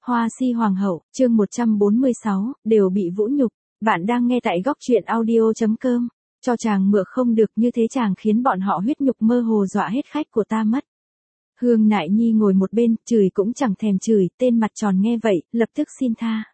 Hoa Si Hoàng hậu, chương 146, đều bị vũ nhục. Bạn đang nghe tại góc truyện audio.com. Cho chàng mượn không được như thế chàng khiến bọn họ huyết nhục mơ hồ dọa hết khách của ta mất. Hương Nại Nhi ngồi một bên, chửi cũng chẳng thèm chửi, tên mặt tròn nghe vậy, lập tức xin tha.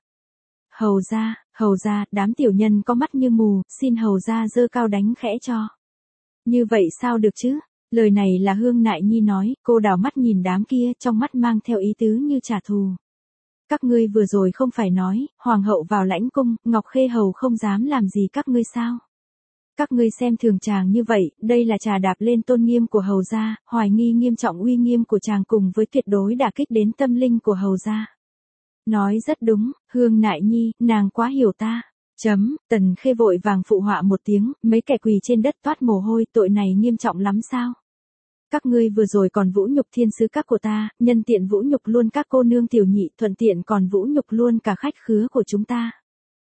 Hầu ra, đám tiểu nhân có mắt như mù, xin hầu ra giơ cao đánh khẽ cho. Như vậy sao được chứ? Lời này là Hương Nại Nhi nói, cô đảo mắt nhìn đám kia, trong mắt mang theo ý tứ như trả thù. Các ngươi vừa rồi không phải nói, hoàng hậu vào lãnh cung, Ngọc Khê hầu không dám làm gì các ngươi sao? Các ngươi xem thường chàng như vậy, đây là trà đạp lên tôn nghiêm của hầu gia, hoài nghi nghiêm trọng uy nghiêm của chàng cùng với tuyệt đối đả kích đến tâm linh của hầu gia. Nói rất đúng, Hương Nại Nhi, nàng quá hiểu ta. Tần Khê vội vàng phụ họa một tiếng, mấy kẻ quỳ trên đất toát mồ hôi, tội này nghiêm trọng lắm sao? Các ngươi vừa rồi còn vũ nhục thiên sứ các của ta, nhân tiện vũ nhục luôn các cô nương tiểu nhị, thuận tiện còn vũ nhục luôn cả khách khứa của chúng ta.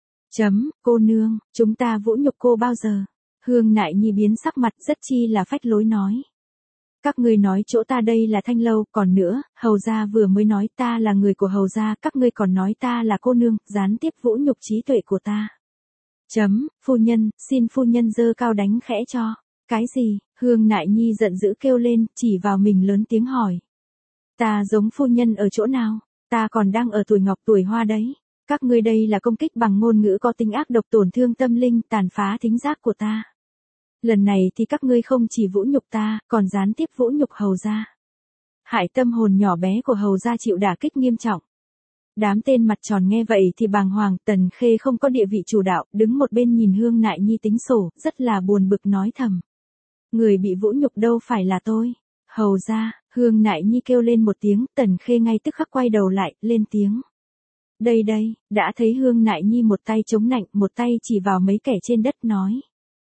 Cô nương, chúng ta vũ nhục cô bao giờ? Hương Nại Nhi biến sắc mặt rất chi là phách lối nói. Các ngươi nói chỗ ta đây là thanh lâu, còn nữa, hầu gia vừa mới nói ta là người của hầu gia, các ngươi còn nói ta là cô nương, gián tiếp vũ nhục trí tuệ của ta. Phu nhân, xin phu nhân giơ cao đánh khẽ cho. Cái gì? Hương Nại Nhi giận dữ kêu lên, chỉ vào mình lớn tiếng hỏi. Ta giống phu nhân ở chỗ nào? Ta còn đang ở tuổi ngọc tuổi hoa đấy. Các ngươi đây là công kích bằng ngôn ngữ có tính ác độc tổn thương tâm linh, tàn phá thính giác của ta. Lần này thì các ngươi không chỉ vũ nhục ta, còn gián tiếp vũ nhục hầu gia. Hại tâm hồn nhỏ bé của hầu gia chịu đả kích nghiêm trọng. Đám tên mặt tròn nghe vậy thì bàng hoàng, Tần Khê không có địa vị chủ đạo, đứng một bên nhìn Hương Nại Nhi tính sổ, rất là buồn bực nói thầm. Người bị vũ nhục đâu phải là tôi. Hầu gia, Hương Nại Nhi kêu lên một tiếng, Tần Khê ngay tức khắc quay đầu lại, lên tiếng. Đây, đã thấy Hương Nại Nhi một tay chống nạnh, một tay chỉ vào mấy kẻ trên đất nói.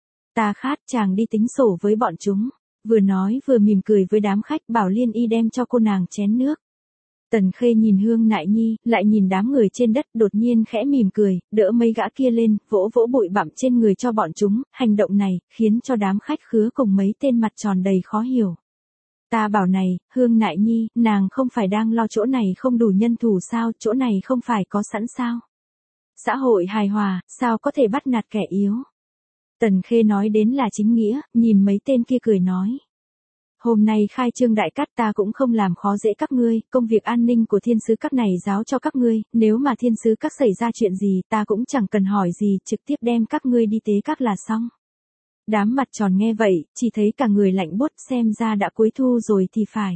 Ta khát, chàng đi tính sổ với bọn chúng. Vừa nói vừa mỉm cười với đám khách, bảo Liên Y đem cho cô nàng chén nước. Tần Khê nhìn Hương Nại Nhi, lại nhìn đám người trên đất, đột nhiên khẽ mỉm cười, đỡ mấy gã kia lên, vỗ vỗ bụi bặm trên người cho bọn chúng, hành động này, khiến cho đám khách khứa cùng mấy tên mặt tròn đầy khó hiểu. Ta bảo này, Hương Nại Nhi, nàng không phải đang lo chỗ này không đủ nhân thủ sao, chỗ này không phải có sẵn sao? Xã hội hài hòa, sao có thể bắt nạt kẻ yếu? Tần Khê nói đến là chính nghĩa, nhìn mấy tên kia cười nói. Hôm nay khai trương đại cát ta cũng không làm khó dễ các ngươi, công việc an ninh của thiên sứ các này giáo cho các ngươi, nếu mà thiên sứ các xảy ra chuyện gì ta cũng chẳng cần hỏi gì, trực tiếp đem các ngươi đi tế các là xong. Đám mặt tròn nghe vậy, chỉ thấy cả người lạnh buốt, xem ra đã cuối thu rồi thì phải.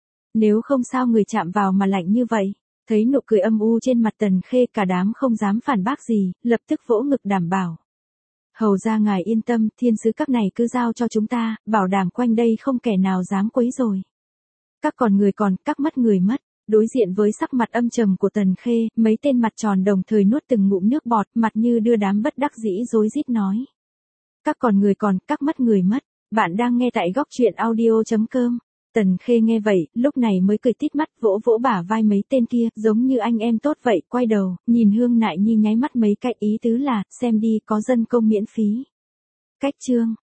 Nếu không sao người chạm vào mà lạnh như vậy. Thấy nụ cười âm u trên mặt Tần Khê, cả đám không dám phản bác gì, lập tức vỗ ngực đảm bảo. Hầu ra ngài yên tâm, thiên sứ các này cứ giao cho chúng ta, bảo đảm quanh đây không kẻ nào dám quấy rồi. Các còn người còn, các mất người mất. Đối diện với sắc mặt âm trầm của Tần Khê, mấy tên mặt tròn đồng thời nuốt từng ngụm nước bọt, mặt như đưa đám bất đắc dĩ rối rít nói. Các còn người còn, các mất người mất. Bạn đang nghe tại góc truyện audio.com. Tần Khê nghe vậy, lúc này mới cười tít mắt, vỗ vỗ bả vai mấy tên kia, giống như anh em tốt vậy, quay đầu, nhìn Hương Nại Nhi nháy mắt mấy cái, ý tứ là, xem đi, có dân công miễn phí. Cách chương.